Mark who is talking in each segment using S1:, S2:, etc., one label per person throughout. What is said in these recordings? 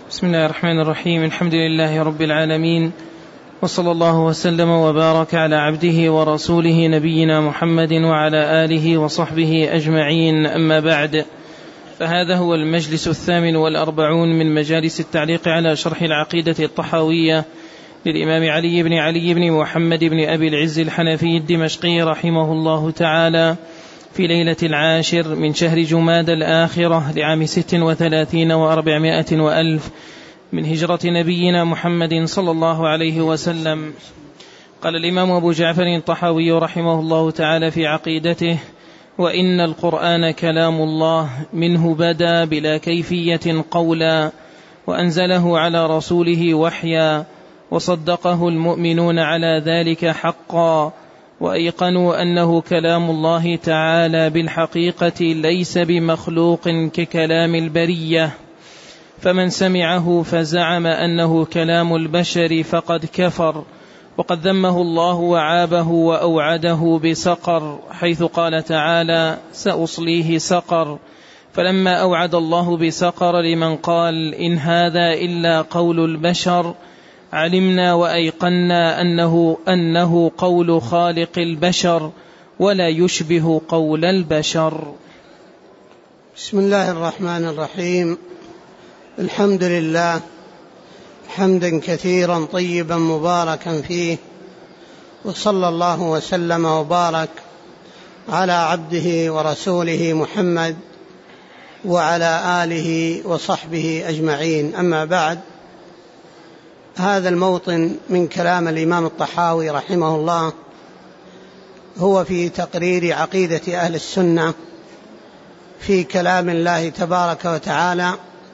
S1: بسم الله الرحمن الرحيم. الحمد لله رب العالمين، وصلى الله وسلم وبارك على عبده ورسوله نبينا محمد وعلى آله وصحبه أجمعين، أما بعد، فهذا هو المجلس 48 من مجالس التعليق على شرح العقيدة الطحاوية للإمام علي بن محمد بن أبي العز الحنفي الدمشقي رحمه الله تعالى في ليلة 10 من شهر جماد الآخرة لعام 36 و400 وألف من هجرة نبينا محمد صلى الله عليه وسلم. قال الإمام أبو جعفر الطحاوي رحمه الله تعالى في عقيدته: وإن القرآن كلام الله، منه بدا بلا كيفية قولا، وأنزله على رسوله وحيا، وصدقه المؤمنون على ذلك حقا، وأيقنوا أنه كلام الله تعالى بالحقيقة ليس بمخلوق ككلام البرية. فمن سمعه فزعم أنه كلام البشر فقد كفر، وقد ذمه الله وعابه وأوعده بسقر، حيث قال تعالى: سأصليه سقر. فلما أوعد الله بسقر لمن قال إن هذا إلا قول البشر، علمنا وأيقنا أنه قول خالق البشر ولا يشبه قول البشر.
S2: بسم الله الرحمن الرحيم. الحمد لله حمدا كثيرا طيبا مباركا فيه، وصلى الله وسلم وبارك على عبده ورسوله محمد وعلى آله وصحبه أجمعين، أما بعد. هذا الموطن من كلام الإمام الطحاوي رحمه الله هو في تقرير عقيدة أهل السنة في كلام الله تبارك وتعالى،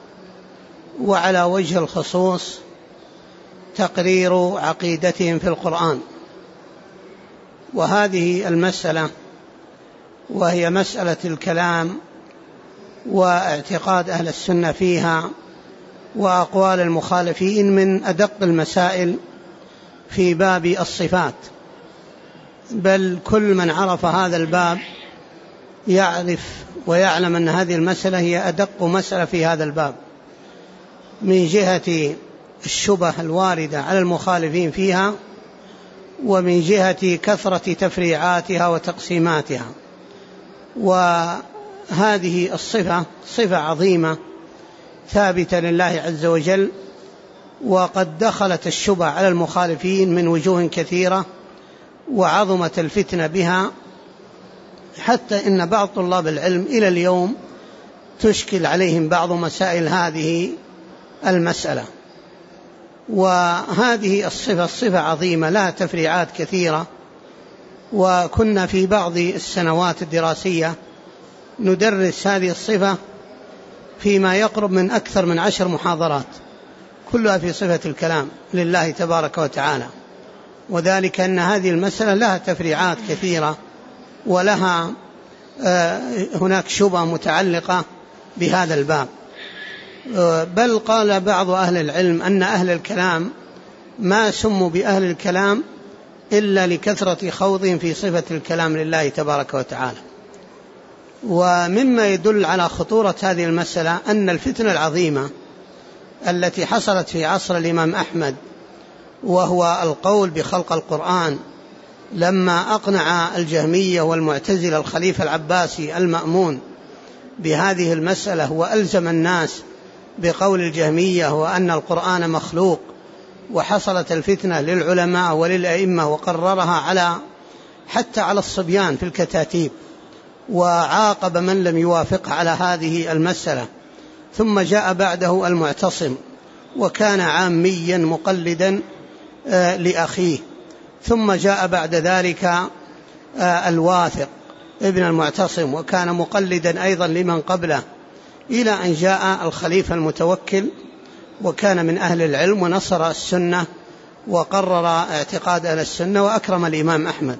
S2: وعلى وجه الخصوص تقرير عقيدتهم في القرآن. وهذه المسألة وهي مسألة الكلام واعتقاد أهل السنة فيها وأقوال المخالفين من أدق المسائل في باب الصفات، بل كل من عرف هذا الباب يعرف ويعلم أن هذه المسألة هي أدق مسألة في هذا الباب، من جهة الشبه الواردة على المخالفين فيها، ومن جهة كثرة تفريعاتها وتقسيماتها. وهذه الصفة صفة عظيمة ثابتة لله عز وجل، وقد دخلت الشبه على المخالفين من وجوه كثيرة، وعظمت الفتنة بها، حتى إن بعض طلاب العلم إلى اليوم تشكل عليهم بعض مسائل هذه المسألة. وهذه الصفة صفة عظيمة لها تفريعات كثيرة، وكنا في بعض السنوات الدراسية ندرس هذه الصفة فيما يقرب من أكثر من 10 محاضرات، كلها في صفة الكلام لله تبارك وتعالى. وذلك أن هذه المسألة لها تفريعات كثيرة، ولها هناك شبهة متعلقة بهذا الباب. بل قال بعض أهل العلم أن أهل الكلام ما سموا بأهل الكلام إلا لكثرة خوضهم في صفة الكلام لله تبارك وتعالى. ومما يدل على خطورة هذه المسألة أن الفتنة العظيمة التي حصلت في عصر الإمام أحمد، وهو القول بخلق القرآن، لما أقنع الجهمية والمعتزلة الخليفة العباسي المأمون بهذه المسألة، وألزم الناس بقول الجهمية وأن القرآن مخلوق، وحصلت الفتنة للعلماء وللأئمة، وقررها حتى على الصبيان في الكتاتيب، وعاقب من لم يوافق على هذه المسألة. ثم جاء بعده المعتصم، وكان عاميا مقلدا لأخيه. ثم جاء بعد ذلك الواثق ابن المعتصم، وكان مقلدا أيضا لمن قبله، إلى أن جاء الخليفة المتوكل، وكان من أهل العلم ونصر السنة وقرر اعتقاد أهل السنة وأكرم الإمام أحمد.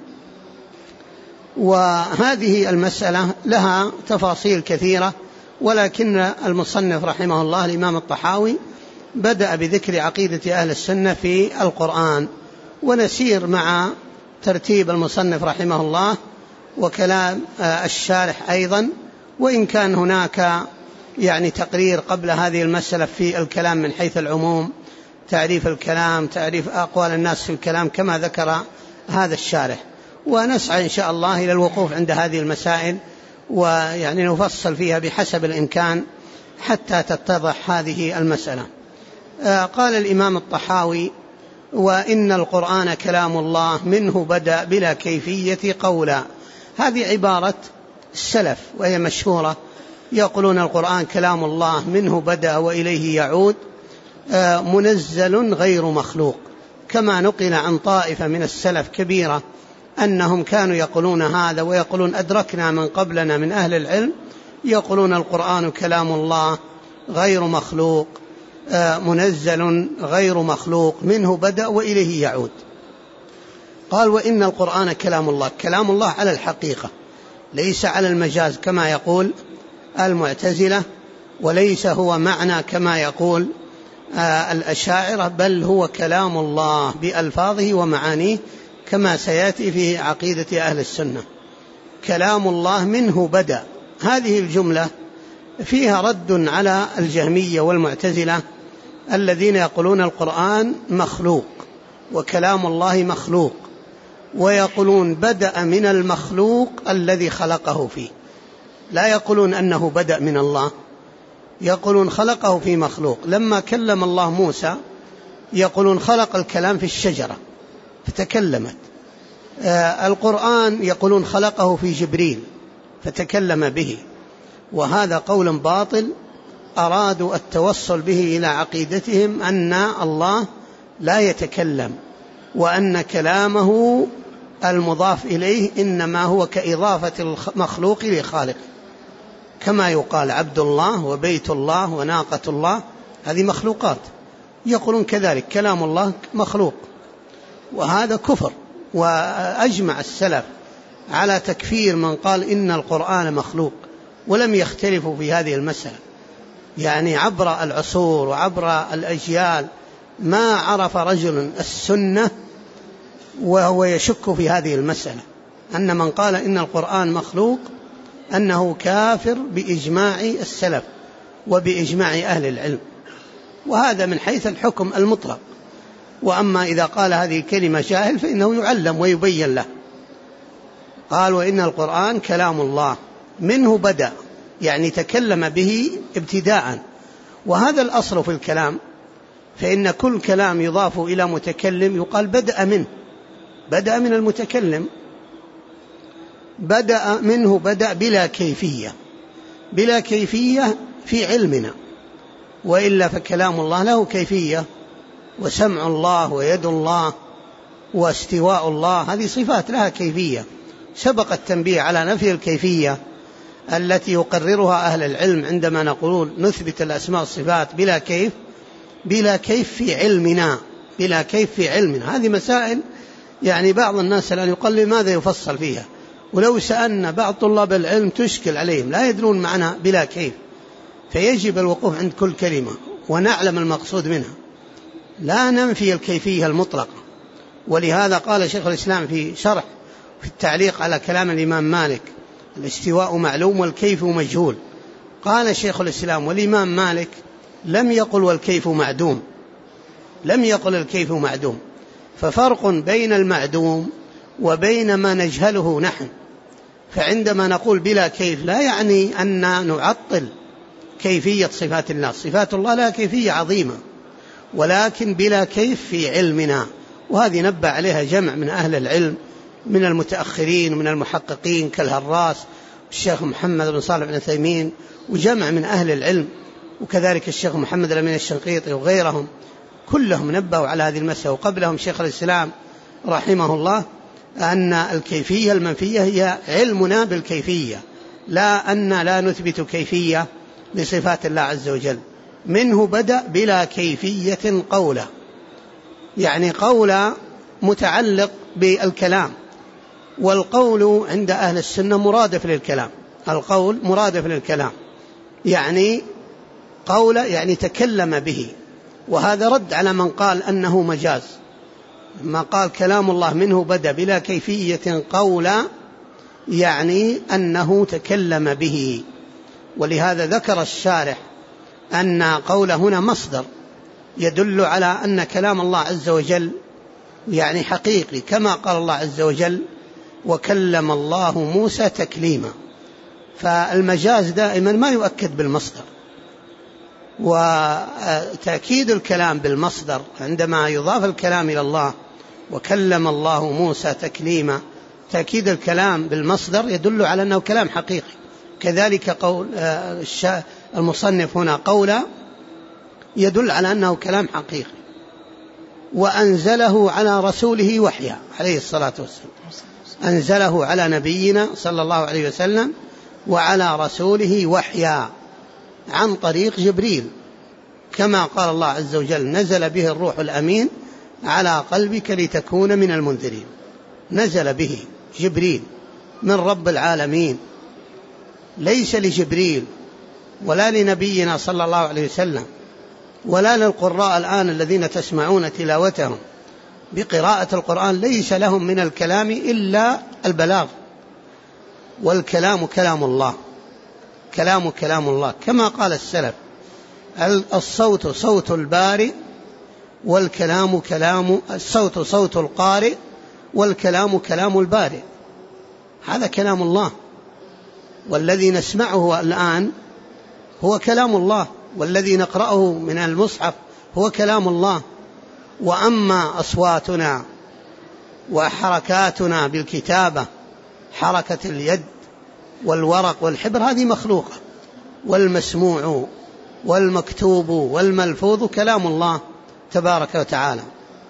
S2: وهذه المسألة لها تفاصيل كثيرة، ولكن المصنف رحمه الله الإمام الطحاوي بدأ بذكر عقيدة أهل السنة في القرآن، ونسير مع ترتيب المصنف رحمه الله وكلام الشارح أيضا، وإن كان هناك يعني تقرير قبل هذه المسألة في الكلام من حيث العموم، تعريف الكلام، تعريف أقوال الناس في الكلام كما ذكر هذا الشارح. ونسعى إن شاء الله إلى الوقوف عند هذه المسائل ويعني نفصل فيها بحسب الإمكان حتى تتضح هذه المسألة. قال الإمام الطحاوي: وإن القرآن كلام الله منه بدأ بلا كيفية قولا. هذه عبارة السلف وهي مشهورة، يقولون القرآن كلام الله منه بدأ وإليه يعود، منزل غير مخلوق، كما نقل عن طائفة من السلف كبيرة أنهم كانوا يقولون هذا، ويقولون أدركنا من قبلنا من أهل العلم يقولون القرآن كلام الله غير مخلوق، منزل غير مخلوق، منه بدأ وإليه يعود. قال: وإن القرآن كلام الله، كلام الله على الحقيقة ليس على المجاز كما يقول المعتزلة، وليس هو معنى كما يقول الأشاعرة، بل هو كلام الله بألفاظه ومعانيه كما سيأتي في عقيدة أهل السنة. كلام الله منه بدأ، هذه الجملة فيها رد على الجهمية والمعتزلة الذين يقولون القرآن مخلوق وكلام الله مخلوق، ويقولون بدأ من المخلوق الذي خلقه فيه، لا يقولون أنه بدأ من الله، يقولون خلقه في مخلوق. لما كلم الله موسى يقولون خلق الكلام في الشجرة فتكلمت. القرآن يقولون خلقه في جبريل فتكلم به، وهذا قول باطل أرادوا التوصل به إلى عقيدتهم أن الله لا يتكلم، وأن كلامه المضاف إليه إنما هو كإضافة المخلوق لخالق، كما يقال عبد الله وبيت الله وناقة الله، هذه مخلوقات، يقولون كذلك كلام الله مخلوق، وهذا كفر. وأجمع السلف على تكفير من قال إن القرآن مخلوق، ولم يختلفوا في هذه المسألة، يعني عبر العصور وعبر الأجيال ما عرف رجل السنة وهو يشك في هذه المسألة، أن من قال إن القرآن مخلوق أنه كافر بإجماع السلف وبإجماع أهل العلم، وهذا من حيث الحكم المطلق. وأما إذا قال هذه الكلمة جاهل فإنه يعلم ويبين له. قال: وإن القرآن كلام الله منه بدأ، يعني تكلم به ابتداء، وهذا الأصل في الكلام، فإن كل كلام يضاف إلى متكلم يقال بدأ منه، بدأ من المتكلم، بدأ منه بدأ بلا كيفية، بلا كيفية في علمنا، وإلا فكلام الله له كيفية، وسمع الله ويد الله واستواء الله، هذه صفات لها كيفية. سبق التنبيه على نفي الكيفية التي يقررها أهل العلم عندما نقول نثبت الأسماء والصفات بلا كيف، بلا كيف في علمنا، بلا كيف في علمنا. هذه مسائل يعني بعض الناس الآن يقول لماذا يفصل فيها، ولو سألنا بعض طلاب العلم تشكل عليهم، لا يدرون معنى بلا كيف، فيجب الوقوف عند كل كلمة ونعلم المقصود منها، لا ننفي الكيفية المطلقة. ولهذا قال شيخ الإسلام في شرح في التعليق على كلام الإمام مالك: الاستواء معلوم والكيف مجهول. قال شيخ الإسلام: والإمام مالك لم يقل والكيف معدوم، لم يقل الكيف معدوم، ففرق بين المعدوم وبين ما نجهله نحن. فعندما نقول بلا كيف لا يعني أن نعطل كيفية صفات الله، صفات الله لها كيفية عظيمة، ولكن بلا كيف في علمنا. وهذه نبه عليها جمع من أهل العلم من المتأخرين ومن المحققين كالهراس والشيخ محمد بن صالح بن عثيمين، وجمع من أهل العلم، وكذلك الشيخ محمد الأمين الشنقيطي وغيرهم، كلهم نبهوا على هذه المسألة. وقبلهم شيخ الإسلام رحمه الله أن الكيفية المنفية هي علمنا بالكيفية، لا أن لا نثبت كيفية لصفات الله عز وجل. منه بدأ بلا كيفية قولا، يعني قولا متعلق بالكلام، والقول عند أهل السنة مرادف للكلام، القول مرادف للكلام، يعني قول يعني تكلم به. وهذا رد على من قال أنه مجاز، ما قال كلام الله منه بدأ بلا كيفية قولا يعني أنه تكلم به. ولهذا ذكر الشارح أن قوله هنا مصدر يدل على أن كلام الله عز وجل يعني حقيقي، كما قال الله عز وجل وكلم الله موسى تكليما. فالمجاز دائما ما يؤكد بالمصدر، وتأكيد الكلام بالمصدر عندما يضاف الكلام إلى الله وكلم الله موسى تكليما، تأكيد الكلام بالمصدر يدل على أنه كلام حقيقي. كذلك قول المصنف هنا قولا يدل على أنه كلام حقيقي. وأنزله على رسوله وحيا عليه الصلاة والسلام، أنزله على نبينا صلى الله عليه وسلم وعلى رسوله وحيا عن طريق جبريل، كما قال الله عز وجل نزل به الروح الأمين على قلبك لتكون من المنذرين. نزل به جبريل من رب العالمين، ليس لجبريل ولا لنبينا صلى الله عليه وسلم ولا للقراء الآن الذين تسمعون تلاوتهم بقراءة القرآن، ليس لهم من الكلام إلا البلاغ، والكلام كلام الله، كلام الله، كما قال السلف الصوت صوت البارئ والكلام الصوت صوت القارئ والكلام كلام البارئ. هذا كلام الله، والذي نسمعه الآن هو كلام الله، والذي نقرأه من المصحف هو كلام الله. وأما أصواتنا وحركاتنا بالكتابة، حركة اليد والورق والحبر، هذه مخلوقة، والمسموع والمكتوب والملفوظ كلام الله تبارك وتعالى.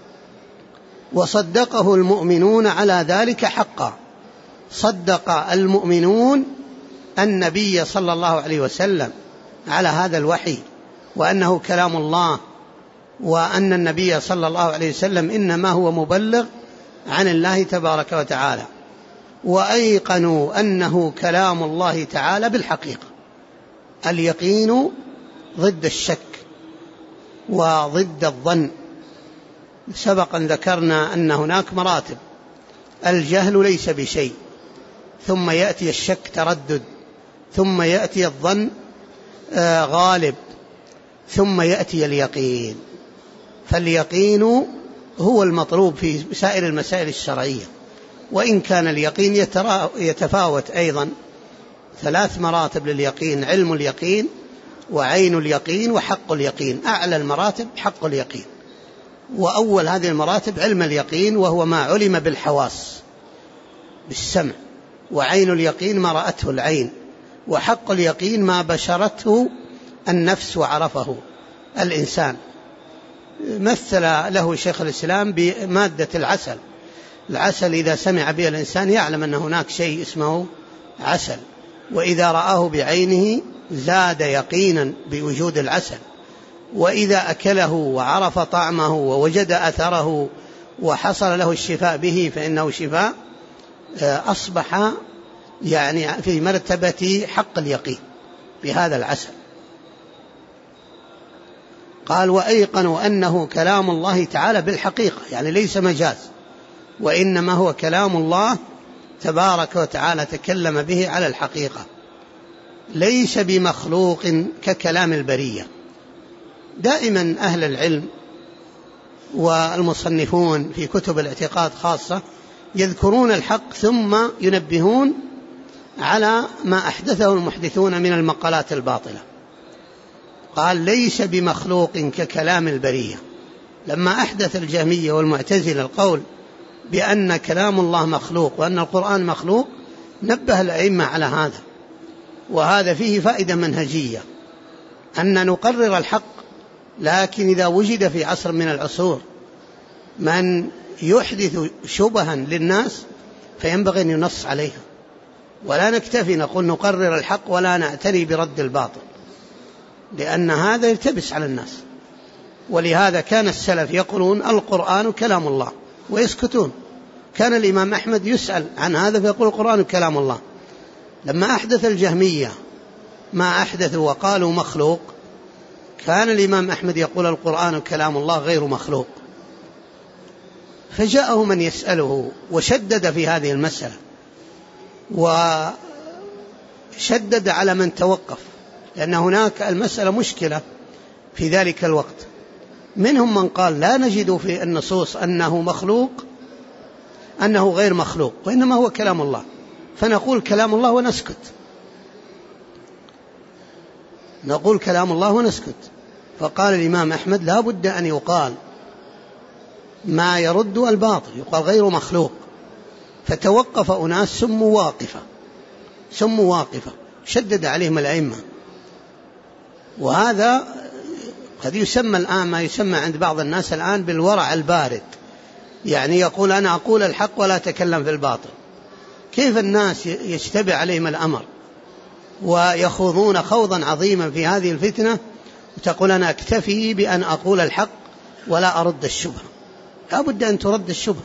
S2: وصدقه المؤمنون على ذلك حقا، صدق المؤمنون النبي صلى الله عليه وسلم على هذا الوحي، وأنه كلام الله، وأن النبي صلى الله عليه وسلم إنما هو مبلغ عن الله تبارك وتعالى. وأيقنوا أنه كلام الله تعالى بالحقيقة. اليقين ضد الشك وضد الظن. سبقا ذكرنا أن هناك مراتب، الجهل ليس بشيء، ثم يأتي الشك تردد، ثم يأتي الظن غالب، ثم يأتي اليقين. فاليقين هو المطلوب في سائر المسائل الشرعية، وإن كان اليقين يتفاوت أيضا. 3 مراتب لليقين: علم اليقين وعين اليقين وحق اليقين. أعلى المراتب حق اليقين، وأول هذه المراتب علم اليقين، وهو ما علم بالحواس بالسمع، وعين اليقين ما رأته العين، وحق اليقين ما بشرته النفس وعرفه الإنسان. مثل له شيخ الإسلام بمادة العسل. العسل إذا سمع به الإنسان يعلم أن هناك شيء اسمه عسل، وإذا رآه بعينه زاد يقينا بوجود العسل، وإذا أكله وعرف طعمه ووجد أثره وحصل له الشفاء به فإنه شفاء، أصبح يعني في مرتبة حق اليقين بهذا العسل. قال وأيقنوا أنه كلام الله تعالى بالحقيقة، يعني ليس مجاز، وإنما هو كلام الله تبارك وتعالى تكلم به على الحقيقة، ليس بمخلوق ككلام البرية. دائما أهل العلم والمصنفون في كتب الاعتقاد خاصة يذكرون الحق ثم ينبهون على ما أحدثه المحدثون من المقالات الباطلة. قال ليس بمخلوق ككلام البرية. لما أحدث الجهمية والمعتزلة القول بأن كلام الله مخلوق وأن القرآن مخلوق، نبه الأئمة على هذا، وهذا فيه فائدة منهجية، أن نقرر الحق، لكن إذا وجد في عصر من العصور من يحدث شبها للناس فينبغي أن ينص عليها، ولا نكتفي نقول نقرر الحق ولا نعتني برد الباطل، لأن هذا يلتبس على الناس. ولهذا كان السلف يقولون القرآن كلام الله ويسكتون. كان الإمام أحمد يسأل عن هذا فيقول القرآن كلام الله. لما أحدث الجهمية ما أحدثوا وقالوا مخلوق، كان الإمام أحمد يقول القرآن كلام الله غير مخلوق. فجاءه من يسأله وشدد في هذه المسألة، وشدد على من توقف لأن هناك المسألة مشكلة في ذلك الوقت. منهم من قال لا نجد في النصوص أنه مخلوق، أنه غير مخلوق، وإنما هو كلام الله، فنقول كلام الله ونسكت، نقول كلام الله ونسكت. فقال الإمام أحمد لا بد أن يقال ما يرد الباطل، يقال غير مخلوق. فتوقف أناس سموا واقفة شدد عليهم الأئمة. وهذا قد يسمى الآن ما يسمى عند بعض الناس الآن بالورع البارد، يعني يقول أنا أقول الحق ولا أتكلم في الباطل. كيف الناس يشتبه عليهم الأمر ويخوضون خوضا عظيما في هذه الفتنة، وتقول أنا أكتفي بأن أقول الحق ولا أرد الشبهة؟ لا بد أن ترد الشبهة.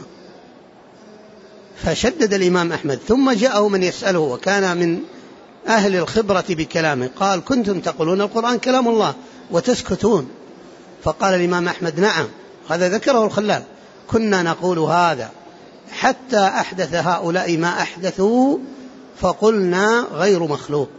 S2: فشدد الإمام أحمد. ثم جاءه من يسأله وكان من أهل الخبرة بكلامه، قال كنتم تقولون القرآن كلام الله وتسكتون. فقال الإمام أحمد نعم، هذا ذكره الخلال، كنا نقول هذا حتى أحدث هؤلاء ما أحدثوا فقلنا غير مخلوق.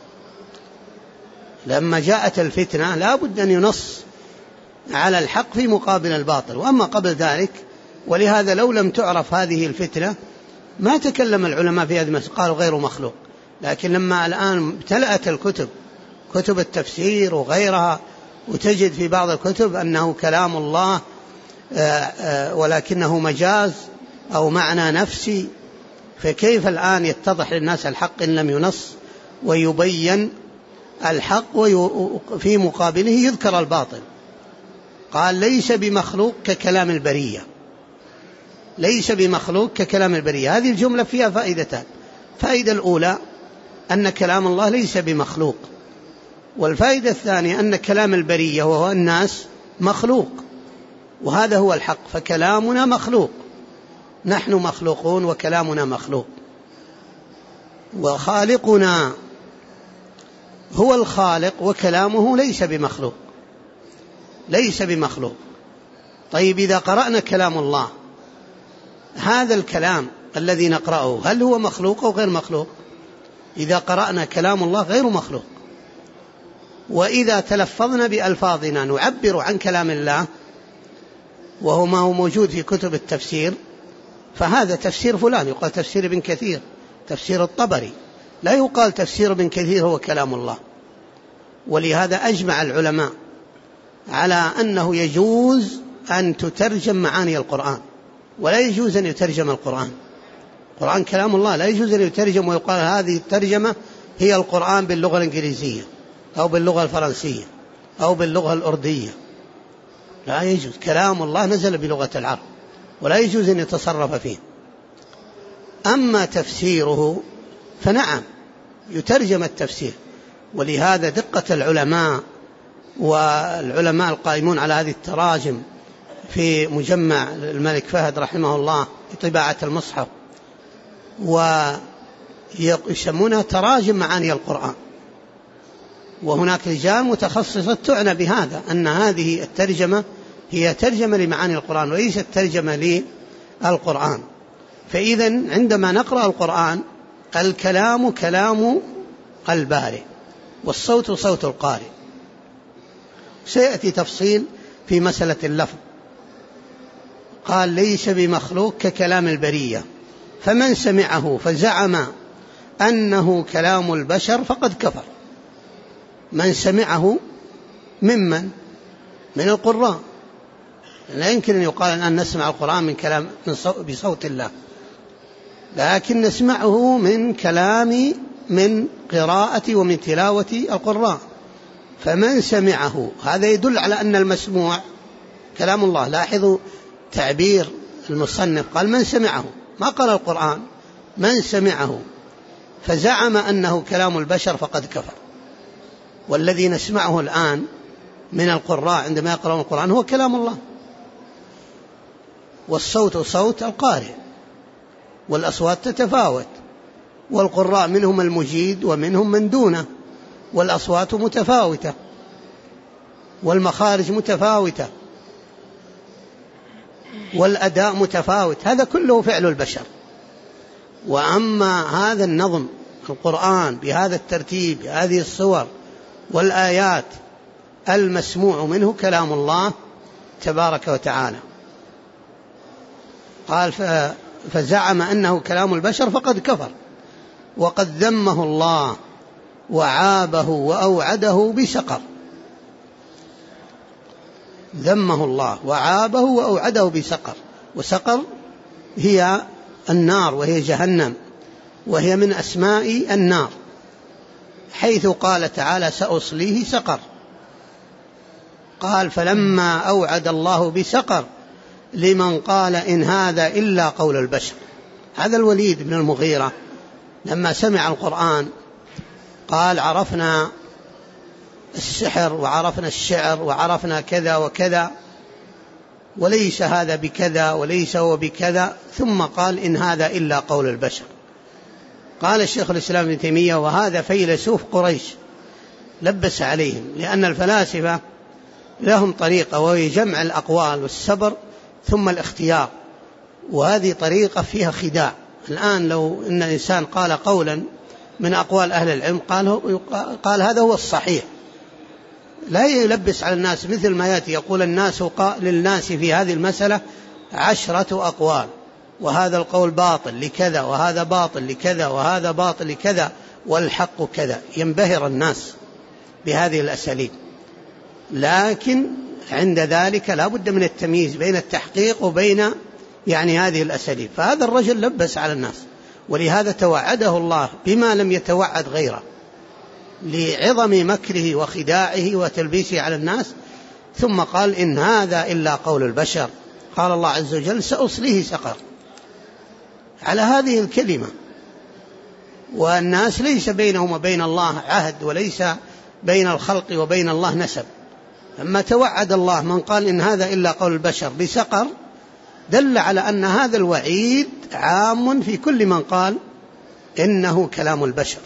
S2: لما جاءت الفتنة لا بد أن ينص على الحق في مقابل الباطل، وأما قبل ذلك. ولهذا لو لم تعرف هذه الفتنة ما تكلم العلماء في هذه المسألة، قالوا غير مخلوق. لكن لما الآن امتلأت الكتب، كتب التفسير وغيرها، وتجد في بعض الكتب أنه كلام الله ولكنه مجاز أو معنى نفسي، فكيف الآن يتضح للناس الحق إن لم ينص ويبين الحق وفي مقابله يذكر الباطل؟ قال ليس بمخلوق ككلام البرية، ليس بمخلوق ككلام البرية. هذه الجملة فيها فائدتان. فائدة الأولى أن كلام الله ليس بمخلوق، والفائدة الثانية أن كلام البرية وهو الناس مخلوق، وهذا هو الحق. فكلامنا مخلوق، نحن مخلوقون وكلامنا مخلوق، وخالقنا هو الخالق وكلامه ليس بمخلوق، ليس بمخلوق. طيب إذا قرأنا كلام الله، هذا الكلام الذي نقرأه هل هو مخلوق أو غير مخلوق؟ إذا قرأنا كلام الله غير مخلوق. وإذا تلفظنا بألفاظنا نعبر عن كلام الله وهو ما هو موجود في كتب التفسير، فهذا تفسير فلان، يقال تفسير ابن كثير، تفسير الطبري، لا يقال تفسير ابن كثير هو كلام الله. ولهذا أجمع العلماء على أنه يجوز أن تترجم معاني القرآن، ولا يجوز أن يترجم القرآن. القرآن كلام الله، لا يجوز أن يترجم ويقال هذه الترجمة هي القرآن باللغة الإنجليزية أو باللغة الفرنسية أو باللغة الأردية، لا يجوز. كلام الله نزل بلغة العرب ولا يجوز أن يتصرف فيه. أما تفسيره فنعم يترجم التفسير. ولهذا دقة العلماء والعلماء القائمون على هذه التراجم في مجمع الملك فهد رحمه الله في طباعة المصحف، ويسمونها تراجم معاني القرآن. وهناك رجال متخصصة تعنى بهذا، أن هذه الترجمة هي ترجمة لمعاني القرآن وليست ترجمة للقرآن. فإذا عندما نقرأ القرآن الكلام كلام البارئ والصوت صوت القارئ. سيأتي تفصيل في مسألة اللفظ. قال ليس بمخلوق ككلام البرية، فمن سمعه فزعم أنه كلام البشر فقد كفر. من سمعه ممن؟ من القراء. لا يمكن أن يقال أن نسمع القرآن من كلام بصوت الله، لكن نسمعه من كلام، من قراءة ومن تلاوة القراء. فمن سمعه، هذا يدل على أن المسموع كلام الله. لاحظوا تعبير المصنف، قال من سمعه، ما قال القرآن، من سمعه فزعم أنه كلام البشر فقد كفر. والذي نسمعه الآن من القراء عندما يقرأون القرآن هو كلام الله، والصوت صوت القارئ، والأصوات تتفاوت، والقراء منهم المجيد ومنهم من دونه، والأصوات متفاوتة والمخارج متفاوتة والأداء متفاوت، هذا كله فعل البشر. وأما هذا النظم القرآن بهذا الترتيب بهذه الصور والآيات المسموع منه كلام الله تبارك وتعالى. قال فزعم أنه كلام البشر فقد كفر وقد ذمه الله وعابه وأوعده بسقر. ذمه الله وعابه وأوعده بسقر، وسقر هي النار وهي جهنم، وهي من أسماء النار، حيث قال تعالى سأصليه سقر. قال فلما أوعد الله بسقر لمن قال إن هذا إلا قول البشر. هذا الوليد بن المغيرة لما سمع القرآن قال عرفنا السحر وعرفنا الشعر وعرفنا كذا وكذا، وليس هذا بكذا وليس هو بكذا، ثم قال إن هذا إلا قول البشر. قال الشيخ الإسلام ابن تيمية وهذا فيلسوف قريش لبس عليهم، لأن الفلاسفة لهم طريقة وهي جمع الأقوال والسبر ثم الاختيار، وهذه طريقة فيها خداع. الآن لو أن الإنسان قال قولا من أقوال أهل العلم قال هذا هو الصحيح، لا يلبس على الناس مثل ما يأتي يقول الناس للناس في هذه المسألة 10 أقوال، وهذا القول باطل لكذا وهذا باطل لكذا وهذا باطل لكذا والحق كذا، ينبهر الناس بهذه الأساليب. لكن عند ذلك لا بد من التمييز بين التحقيق وبين هذه الأساليب. فهذا الرجل لبس على الناس، ولهذا توعده الله بما لم يتوعد غيره لعظم مكره وخداعه وتلبيسه على الناس، ثم قال إن هذا إلا قول البشر. قال الله عز وجل سأصليه سقر على هذه الكلمة، والناس ليس بينهم وبين الله عهد، وليس بين الخلق وبين الله نسب. لما توعد الله من قال إن هذا إلا قول البشر بسقر دل على أن هذا الوعيد عام في كل من قال إنه كلام البشر.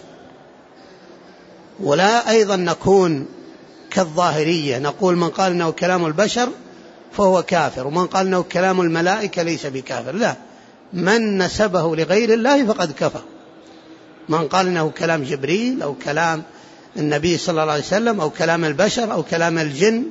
S2: ولا أيضا نكون كالظاهرية نقول من قال إنه كلام البشر فهو كافر، ومن قال إنه كلام الملائكة ليس بكافر. لا، من نسبه لغير الله فقد كفر. من قال إنه كلام جبريل أو كلام النبي صلى الله عليه وسلم أو كلام البشر أو كلام الجن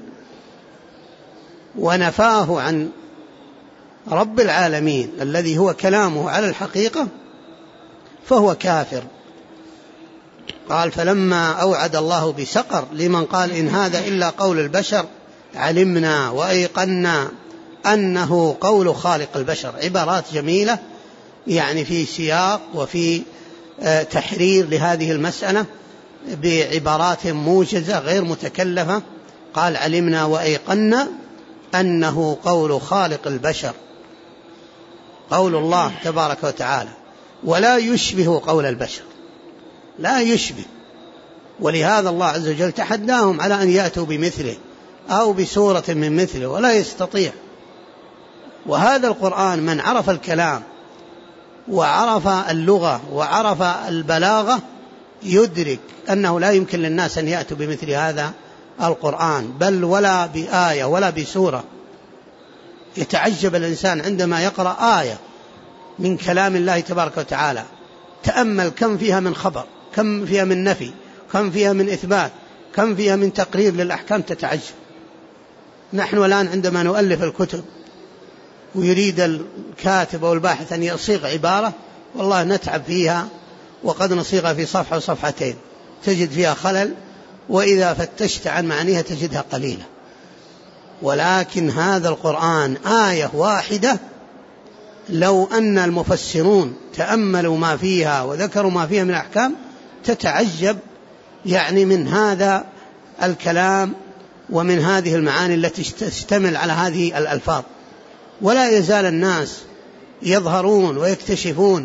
S2: ونفاه عن رب العالمين الذي هو كلامه على الحقيقة فهو كافر. قال فلما أوعد الله بسقر لمن قال إن هذا إلا قول البشر علمنا وأيقنا أنه قول خالق البشر. عبارات جميلة في سياق وفي تحرير لهذه المسألة بعبارات موجزة غير متكلفة. قال علمنا وأيقنا أنه قول خالق البشر، قول الله تبارك وتعالى، ولا يشبه قول البشر، لا يشبه. ولهذا الله عز وجل تحداهم على أن يأتوا بمثله أو بسورة من مثله، ولا يستطيع. وهذا القرآن من عرف الكلام وعرف اللغة وعرف البلاغة يدرك أنه لا يمكن للناس أن يأتوا بمثل هذا القرآن، بل ولا بآية ولا بسورة. يتعجب الإنسان عندما يقرأ آية من كلام الله تبارك وتعالى، تأمل كم فيها من خبر، كم فيها من نفي، كم فيها من إثبات، كم فيها من تقرير للأحكام، تتعجب. نحن الآن عندما نؤلف الكتب ويريد الكاتب أو الباحث أن يصيغ عبارة، والله نتعب فيها، وقد نصيغها في صفحة وصفحتين تجد فيها خلل، وإذا فتشت عن معانيها تجدها قليلة. ولكن هذا القرآن آية واحدة لو أن المفسرون تأملوا ما فيها وذكروا ما فيها من أحكام تتعجب من هذا الكلام ومن هذه المعاني التي تشتمل على هذه الألفاظ. ولا يزال الناس يظهرون ويكتشفون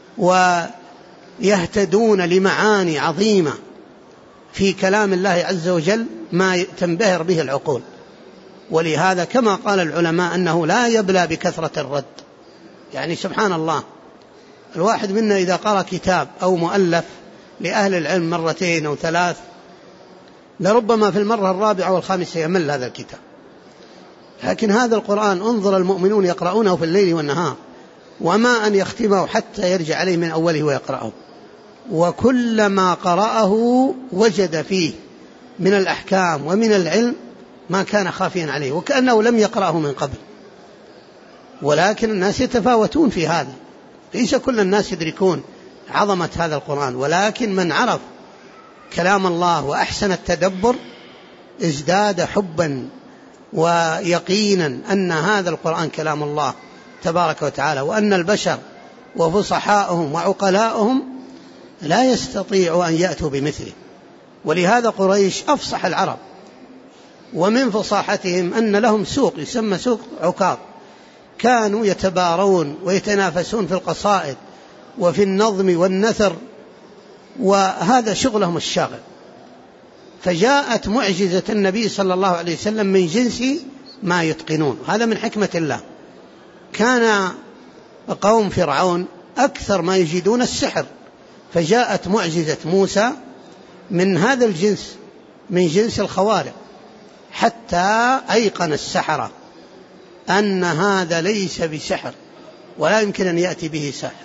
S2: ويهتدون لمعاني عظيمة في كلام الله عز وجل ما تنبهر به العقول. ولهذا كما قال العلماء أنه لا يبلى بكثرة الرد. سبحان الله، الواحد منا إذا قرأ كتاب أو مؤلف لأهل العلم 2 أو 3 لربما في المرة 4 و5 يمل هذا الكتاب. لكن هذا القرآن انظر المؤمنون يقرؤونه في الليل والنهار، وما أن يختمه حتى يرجع عليه من أوله ويقرأه، وكلما قرأه وجد فيه من الأحكام ومن العلم ما كان خافيا عليه، وكأنه لم يقرأه من قبل. ولكن الناس يتفاوتون في هذا، ليس كل الناس يدركون عظمة هذا القرآن، ولكن من عرف كلام الله وأحسن التدبر ازداد حبا ويقينا أن هذا القرآن كلام الله تبارك وتعالى، وأن البشر وفصحاؤهم وعقلاؤهم لا يستطيعوا أن يأتوا بمثله. ولهذا قريش أفصح العرب، ومن فصاحتهم أن لهم سوق يسمى سوق عكاظ، كانوا يتبارون ويتنافسون في القصائد وفي النظم والنثر، وهذا شغلهم الشاغل. فجاءت معجزة النبي صلى الله عليه وسلم من جنس ما يتقنون، هذا من حكمة الله. كان قوم فرعون أكثر ما يجيدون السحر، فجاءت معجزة موسى من هذا الجنس، من جنس الخوارق، حتى أيقن السحرة أن هذا ليس بسحر ولا يمكن أن يأتي به ساحر.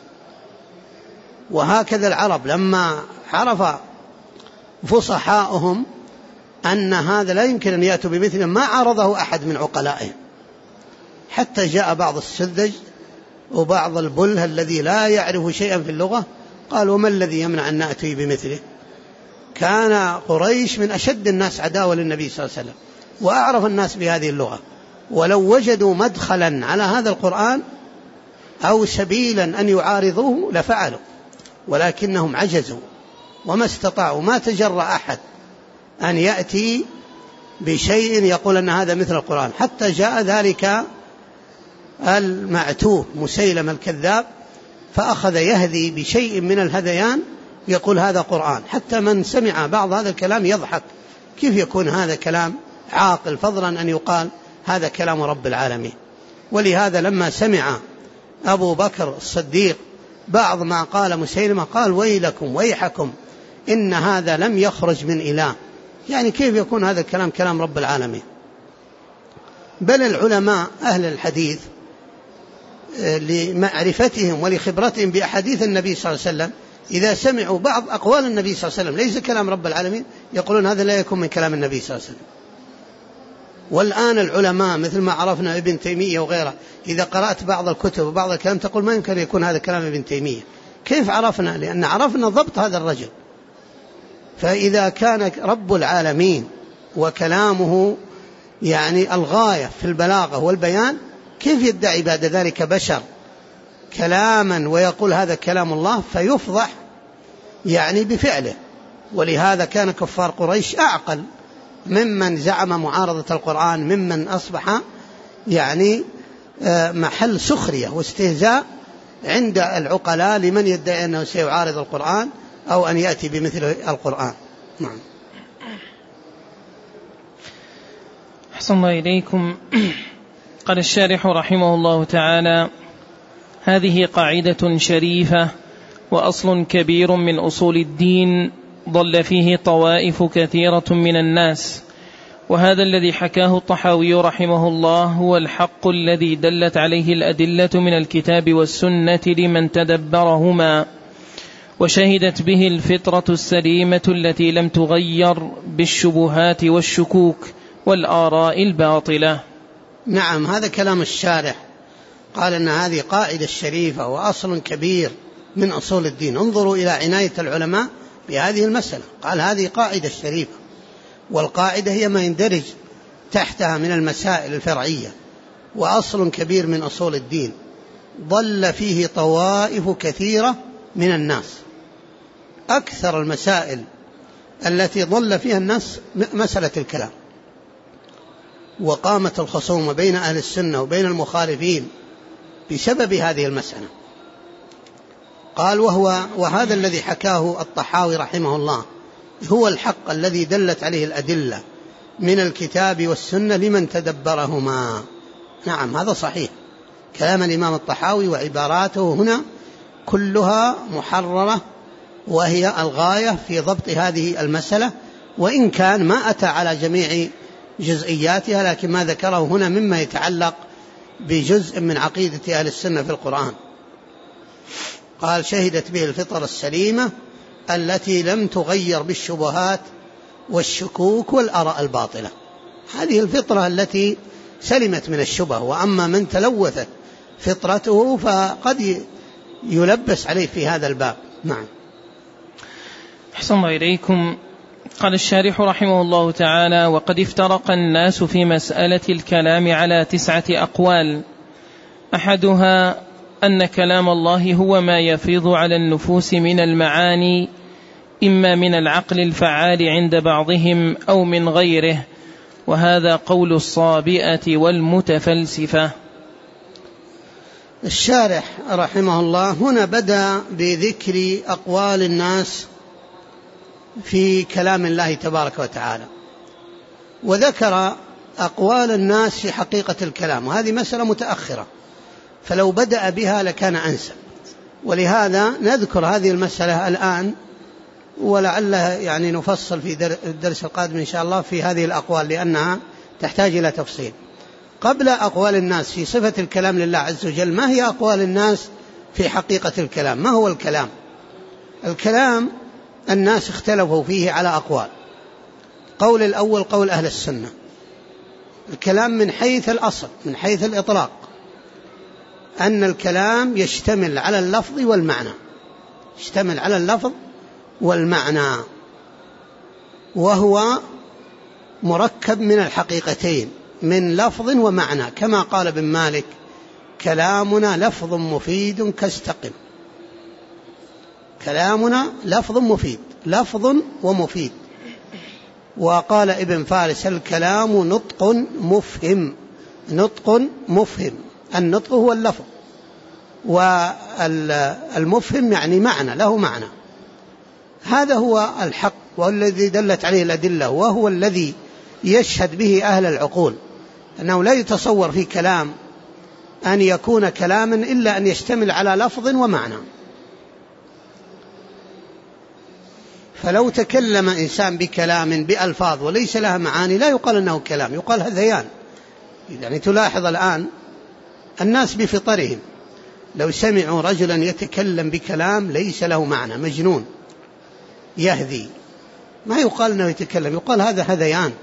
S2: وهكذا العرب لما عرف فصحاؤهم أن هذا لا يمكن أن يأتوا بمثله ما عرضه أحد من عقلائهم، حتى جاء بعض السذج وبعض البله الذي لا يعرف شيئا في اللغة قال وما الذي يمنع أن نأتي بمثله. كان قريش من أشد الناس عداوة للنبي صلى الله عليه وسلم وأعرف الناس بهذه اللغة، ولو وجدوا مدخلا على هذا القرآن أو سبيلا أن يعارضوه لفعلوا، ولكنهم عجزوا وما استطاعوا. ما تجرأ أحد أن يأتي بشيء يقول أن هذا مثل القرآن، حتى جاء ذلك المعتوه مسيلمة الكذاب فأخذ يهذي بشيء من الهذيان يقول هذا قرآن، حتى من سمع بعض هذا الكلام يضحك، كيف يكون هذا كلام عاقل، فضلا أن يقال هذا كلام رب العالمين. ولهذا لما سمع أبو بكر الصديق بعض ما قال مسيلمة قال ويلكم ويحكم إن هذا لم يخرج من إله، يعني كيف يكون هذا الكلام كلام رب العالمين. بل العلماء أهل الحديث لمعرفتهم ولخبرتهم بأحاديث النبي صلى الله عليه وسلم إذا سمعوا بعض أقوال النبي صلى الله عليه وسلم ليس كلام رب العالمين يقولون هذا لا يكون من كلام النبي صلى الله عليه وسلم. والآن العلماء مثل ما عرفنا ابن تيمية وغيره، إذا قرأت بعض الكتب وبعض الكلام تقول ما يمكن يكون هذا كلام ابن تيمية. كيف عرفنا؟ لأن عرفنا ضبط هذا الرجل. فإذا كان رب العالمين وكلامه يعني الغاية في البلاغة والبيان، كيف يدعي بعد ذلك بشر كلاما ويقول هذا كلام الله فيفضح يعني بفعله. ولهذا كان كفار قريش أعقل ممن زعم معارضة القرآن، ممن أصبح يعني محل سخرية واستهزاء عند العقلاء لمن يدعي أنه سيعارض القرآن أو أن يأتي بمثل القرآن. نعم.
S1: أحسن الله إليكم. قال الشارح رحمه الله تعالى: هذه قاعدة شريفة وأصل كبير من أصول الدين ضل فيه طوائف كثيرة من الناس، وهذا الذي حكاه الطحاوي رحمه الله هو الحق الذي دلت عليه الأدلة من الكتاب والسنة لمن تدبرهما، وشهدت به الفطرة السليمة التي لم تغير بالشبهات والشكوك والآراء الباطلة.
S2: نعم، هذا كلام الشارح، قال أن هذه قاعدة شريفة وأصل كبير من أصول الدين. انظروا إلى عناية العلماء بهذه المسألة، قال هذه قاعدة شريفة، والقاعدة هي ما يندرج تحتها من المسائل الفرعية، وأصل كبير من أصول الدين ضل فيه طوائف كثيرة من الناس. أكثر المسائل التي ضل فيها الناس مسألة الكلام، وقامت الخصومة بين أهل السنة وبين المخالفين بسبب هذه المسألة. قال وهذا الذي حكاه الطحاوي رحمه الله هو الحق الذي دلت عليه الأدلة من الكتاب والسنة لمن تدبرهما. نعم، هذا صحيح، كلام الإمام الطحاوي وعباراته هنا كلها محررة، وهي الغاية في ضبط هذه المسألة، وإن كان ما أتى على جميع جزئياتها، لكن ما ذكره هنا مما يتعلق بجزء من عقيدة أهل السنة في القرآن. قال شهدت به الفطرة السليمة التي لم تغير بالشبهات والشكوك والآراء الباطلة. هذه الفطرة التي سلمت من الشبه. وأما من تلوثت فطرته فقد يلبس عليه في هذا الباب. نعم.
S1: أحسن الله إليكم. قال الشارح رحمه الله تعالى: وقد افترق الناس في مسألة الكلام على 9 أقوال، أحدها أن كلام الله هو ما يفيض على النفوس من المعاني، إما من العقل الفعال عند بعضهم أو من غيره، وهذا قول الصابئة والمتفلسفة.
S2: الشارح رحمه الله هنا بدأ بذكر أقوال الناس في كلام الله تبارك وتعالى، وذكر أقوال الناس في حقيقة الكلام، وهذه مسألة متأخرة، فلو بدأ بها لكان أنسب، ولهذا نذكر هذه المسألة الآن، ولعلها يعني نفصل في الدرس القادم إن شاء الله في هذه الأقوال لأنها تحتاج إلى تفصيل. قبل أقوال الناس في صفة الكلام لله عز وجل، ما هي أقوال الناس في حقيقة الكلام؟ ما هو الكلام؟ الكلام الناس اختلفوا فيه على أقوال. قول الأول قول أهل السنة، الكلام من حيث الأصل من حيث الإطلاق أن الكلام يشتمل على اللفظ والمعنى، يشتمل على اللفظ والمعنى، وهو مركب من الحقيقتين، من لفظ ومعنى، كما قال ابن مالك: كلامنا لفظ مفيد كاستقم. كلامنا لفظ مفيد، لفظ ومفيد. وقال ابن فارس: الكلام نطق مفهم. نطق مفهم، النطق هو اللفظ، والمفهم يعني معنى، له معنى. هذا هو الحق والذي دلت عليه الأدلة، وهو الذي يشهد به أهل العقول، أنه لا يتصور في كلام أن يكون كلاما إلا أن يشتمل على لفظ ومعنى. فلو تكلم إنسان بكلام بألفاظ وليس لها معاني لا يقال أنه كلام، يقال هذيان. يعني تلاحظ الآن الناس بفطرهم لو سمعوا رجلا يتكلم بكلام ليس له معنى، مجنون يهذي، ما يقال أنه يتكلم، يقال هذا هذيان.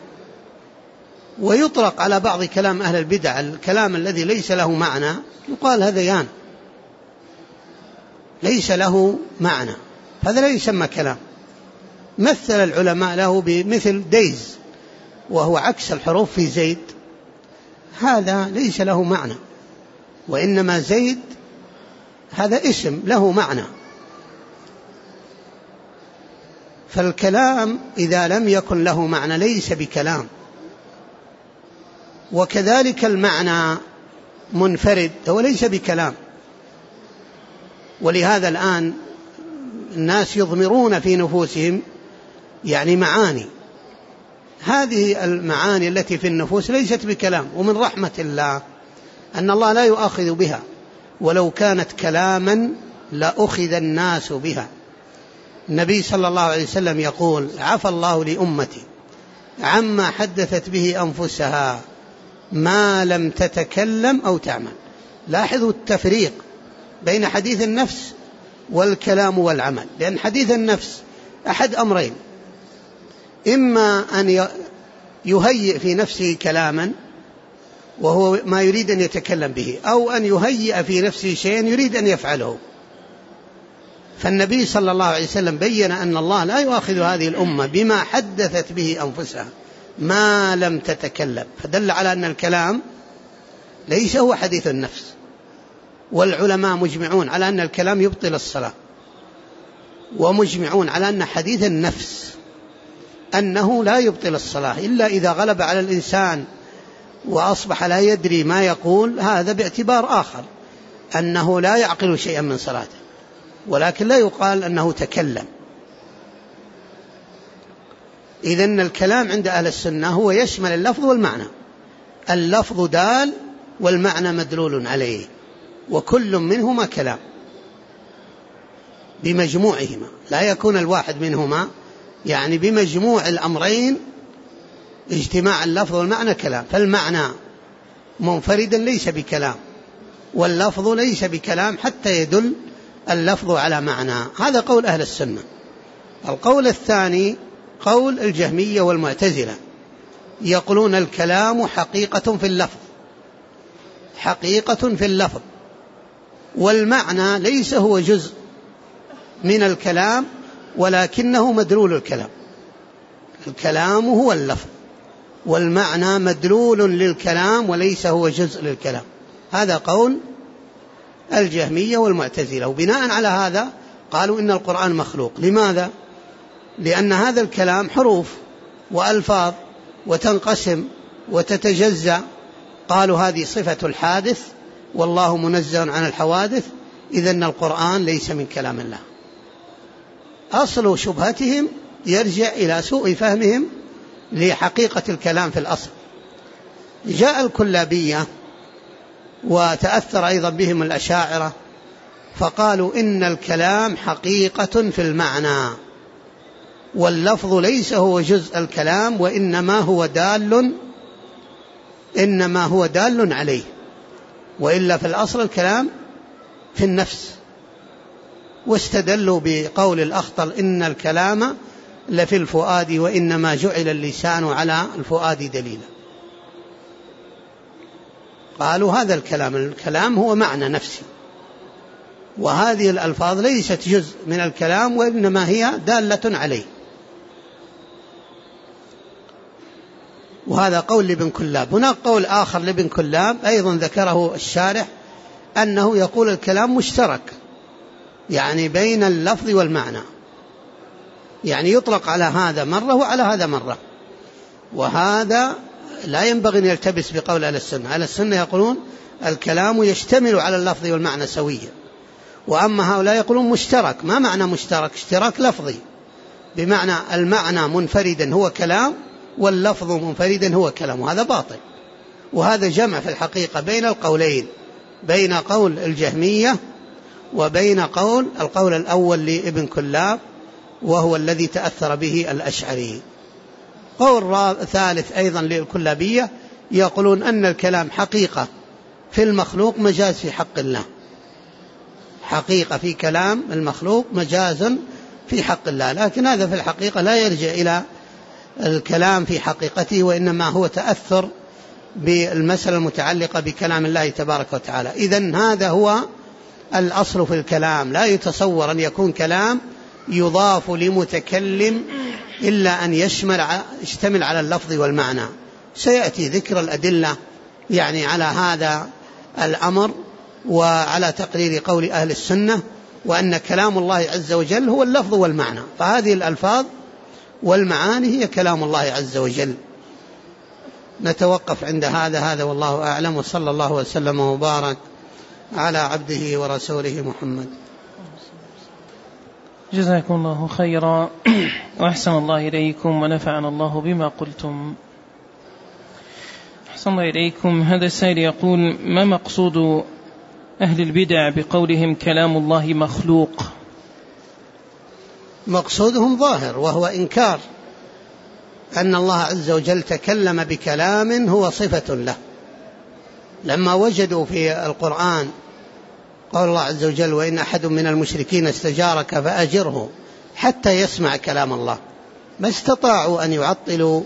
S2: ويطلق على بعض كلام أهل البدع الكلام الذي ليس له معنى يقال هذيان، ليس له معنى، هذا لا يسمى كلام. مثل العلماء له بمثل ديز، وهو عكس الحروف في زيد، هذا ليس له معنى، وإنما زيد هذا اسم له معنى. فالكلام إذا لم يكن له معنى ليس بكلام. وكذلك المعنى منفرد هو ليس بكلام. ولهذا الآن الناس يضمرون في نفوسهم يعني معاني، هذه المعاني التي في النفوس ليست بكلام. ومن رحمة الله أن الله لا يؤاخذ بها، ولو كانت كلاما لأخذ الناس بها. النبي صلى الله عليه وسلم يقول: عفى الله لأمتي عما حدثت به أنفسها ما لم تتكلم أو تعمل. لاحظوا التفريق بين حديث النفس والكلام والعمل، لأن حديث النفس أحد أمرين: إما أن يهيئ في نفسه كلاما وهو ما يريد أن يتكلم به، أو أن يهيئ في نفسه شيئا يريد أن يفعله. فالنبي صلى الله عليه وسلم بين أن الله لا يؤاخذ هذه الأمة بما حدثت به أنفسها ما لم تتكلم، فدل على أن الكلام ليس هو حديث النفس. والعلماء مجمعون على أن الكلام يبطل الصلاة، ومجمعون على أن حديث النفس أنه لا يبطل الصلاة إلا إذا غلب على الإنسان وأصبح لا يدري ما يقول، هذا باعتبار آخر أنه لا يعقل شيئا من صلاته، ولكن لا يقال أنه تكلم. إذن الكلام عند أهل السنة هو يشمل اللفظ والمعنى، اللفظ دال والمعنى مدلول عليه، وكل منهما كلام بمجموعهما، لا يكون الواحد منهما، يعني بمجموع الأمرين اجتماع اللفظ والمعنى كلام. فالمعنى منفردا ليس بكلام، واللفظ ليس بكلام حتى يدل اللفظ على معنى. هذا قول أهل السنة. القول الثاني قول الجهمية والمعتزلة، يقولون الكلام حقيقة في اللفظ، حقيقة في اللفظ، والمعنى ليس هو جزء من الكلام ولكنه مدلول الكلام. الكلام هو اللفظ والمعنى مدلول للكلام وليس هو جزء للكلام. هذا قول الجهمية والمعتزلة، وبناء على هذا قالوا إن القرآن مخلوق. لماذا؟ لأن هذا الكلام حروف وألفاظ وتنقسم وتتجزأ، قالوا هذه صفة الحادث والله منزه عن الحوادث، إذن القرآن ليس من كلام الله. أصل شبهتهم يرجع إلى سوء فهمهم لحقيقة الكلام في الأصل. جاء الكلابية وتأثر أيضا بهم الأشاعرة فقالوا إن الكلام حقيقة في المعنى، واللفظ ليس هو جزء الكلام وإنما هو دال عليه، وإلا في الأصل الكلام في النفس. واستدلوا بقول الأخطل إن الكلام لفي الفؤاد وإنما جعل اللسان على الفؤاد دليلا. قالوا هذا الكلام هو معنى نفسي، وهذه الألفاظ ليست جزء من الكلام وإنما هي دالة عليه. وهذا قول لابن كلاب. هناك قول آخر لابن كلاب أيضا ذكره الشارح، أنه يقول الكلام مشترك، يعني بين اللفظ والمعنى، يعني يطلق على هذا مرة وعلى هذا مرة، وهذا لا ينبغي أن يلتبس بقول أهل السنة. أهل السنة يقولون الكلام يشتمل على اللفظ والمعنى سويا، وأما هؤلاء يقولون مشترك. ما معنى مشترك؟ اشتراك لفظي، بمعنى المعنى منفردا هو كلام واللفظ منفردا هو كلام، وهذا باطل. وهذا جمع في الحقيقة بين القولين، بين قول الجهمية وبين القول الأول لابن كلاب، وهو الذي تأثر به الأشعري. قول ثالث أيضا للكلابية، يقولون أن الكلام حقيقة في المخلوق مجاز في حق الله، حقيقة في كلام المخلوق مجازا في حق الله، لكن هذا في الحقيقة لا يرجع إلى الكلام في حقيقته، وإنما هو تأثر بالمسألة المتعلقة بكلام الله تبارك وتعالى. إذن هذا هو الأصل في الكلام. لا يتصور أن يكون كلام يضاف لمتكلم إلا أن يشتمل على اللفظ والمعنى. سيأتي ذكر الأدلة يعني على هذا الأمر وعلى تقرير قول أهل السنة، وأن كلام الله عز وجل هو اللفظ والمعنى، فهذه الألفاظ والمعاني هي كلام الله عز وجل. نتوقف عند هذا والله أعلم، وصلى الله وسلم وبارك على عبده ورسوله محمد.
S1: جزاكم الله خيرا وأحسن الله إليكم ونفعنا الله بما قلتم. أحسن الله إليكم. هذا السائل يقول: ما مقصود أهل البدع بقولهم كلام الله مخلوق؟
S2: مقصودهم ظاهر، وهو إنكار أن الله عز وجل تكلم بكلام هو صفة له. لما وجدوا في القرآن قال الله عز وجل: وإن أحد من المشركين استجارك فأجره حتى يسمع كلام الله، ما استطاعوا أن يعطلوا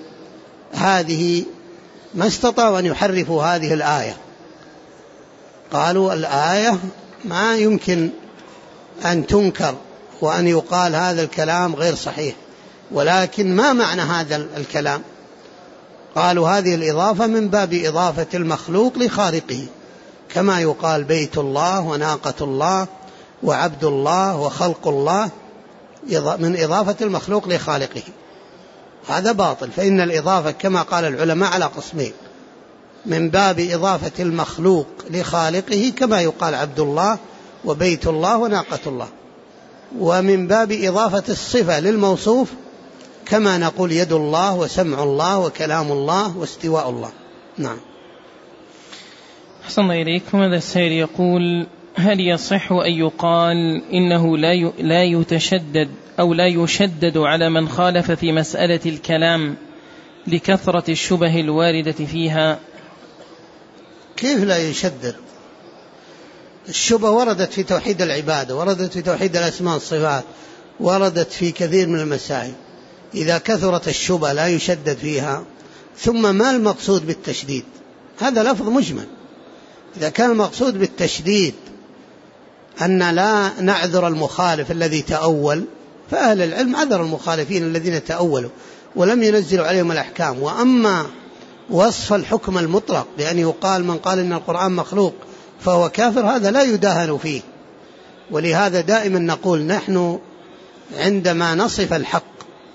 S2: ما استطاعوا أن يحرفوا هذه الآية. قالوا الآية ما يمكن أن تنكر وأن يقال هذا الكلام غير صحيح، ولكن ما معنى هذا الكلام؟ قالوا هذه الإضافة من باب إضافة المخلوق لخالقه، كما يقال بيت الله وناقة الله وعبد الله وخلق الله، من إضافة المخلوق لخالقه. هذا باطل، فإن الإضافة كما قال العلماء على قسمين: من باب إضافة المخلوق لخالقه كما يقال عبد الله وبيت الله وناقة الله، ومن باب إضافة الصفة للموصوف كما نقول يد الله وسمع الله وكلام الله واستواء الله. نعم.
S1: أحسن الله إليكم. هذا السائل يقول: هل يصح أن يقال إنه لا يتشدد أو لا يشدد على من خالف في مسألة الكلام لكثرة الشبه الواردة فيها؟
S2: كيف لا يشدد؟ الشبه وردت في توحيد العبادة، وردت في توحيد الأسماء والصفات، وردت في كثير من المسائل. إذا كثرت الشبهة لا يشدد فيها. ثم ما المقصود بالتشديد؟ هذا لفظ مجمل. إذا كان المقصود بالتشديد أن لا نعذر المخالف الذي تأول، فأهل العلم عذر المخالفين الذين تأولوا ولم ينزلوا عليهم الأحكام. وأما وصف الحكم المطلق بأن يقال من قال إن القرآن مخلوق فهو كافر، هذا لا يداهن فيه. ولهذا دائما نقول نحن عندما نصف الحق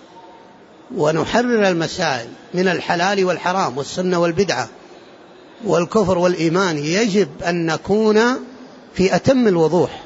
S2: ونحرر المسائل من الحلال والحرام والسنة والبدعة والكفر والإيمان، يجب أن نكون في أتم الوضوح